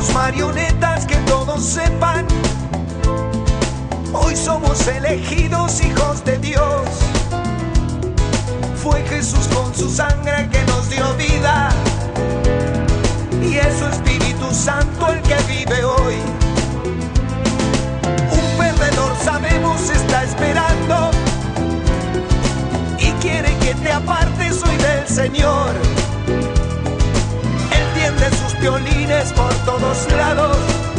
sus marionetas, que todos sepan, hoy somos elegidos hijos de Dios. Fue Jesús con su sangre que nos dio vida, y es su Espíritu Santo el que vive hoy. Un perdedor, sabemos, está esperando y quiere que te apartes hoy del Señor. Él tiende sus violines por todos lados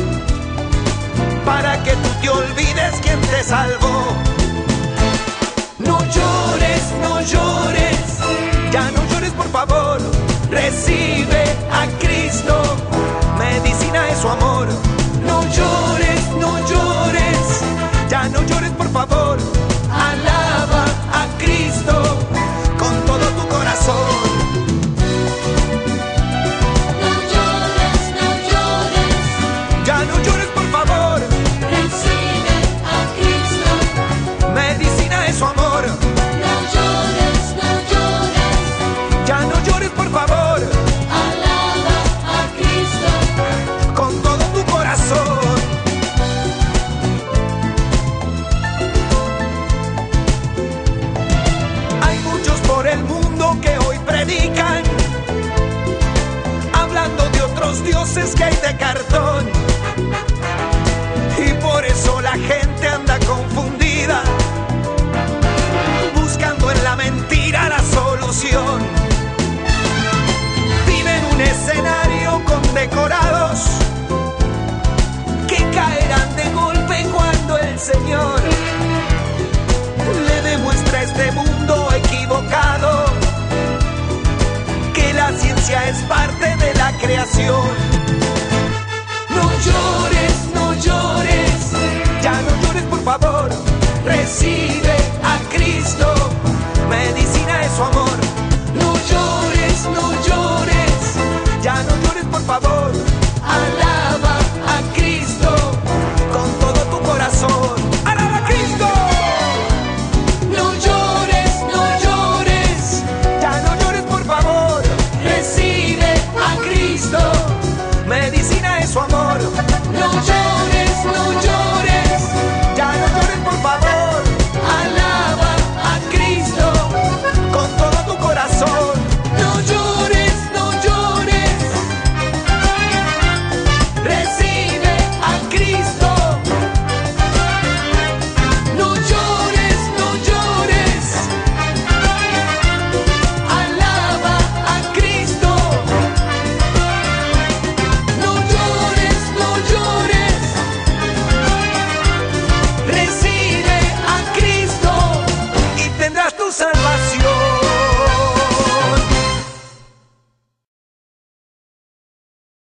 para que tú te olvides quién te salvó. No llores, no llores, ya no llores, por favor. Recibe a Cristo, medicina es su amor. No llores, no llores, ya no llores, por favor. Alaba a Cristo con todo tu corazón. No llores, no llores, Ya no llores, por favor. recibe a Cristo. Medicina es su amor. No llores, no llores, Ya no llores, por favor, alaba a Cristo. con todo tu corazón. Hay muchos por el mundo que hoy predican, hablando de otros dioses que hay de cartón, y por eso la gente anda confundida, buscando en la mentira la solución. Viven un escenario con decorados que caerán de golpe cuando el Señor le demuestra a este mundo equivocado que la ciencia es parte de la creación. No llores, no llores, ya no llores, por favor. Recibe